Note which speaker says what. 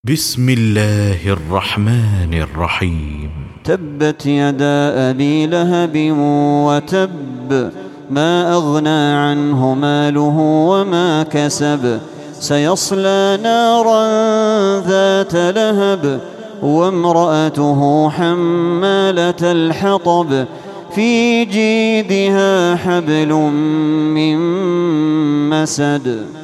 Speaker 1: بسم الله الرحمن الرحيم.
Speaker 2: تبت يدا أبي لهب وتب، ما أغنى عنه ماله وما كسب، سيصلى نارا ذات لهب وامرأته حمالة الحطب، في جيدها حبل من مسد.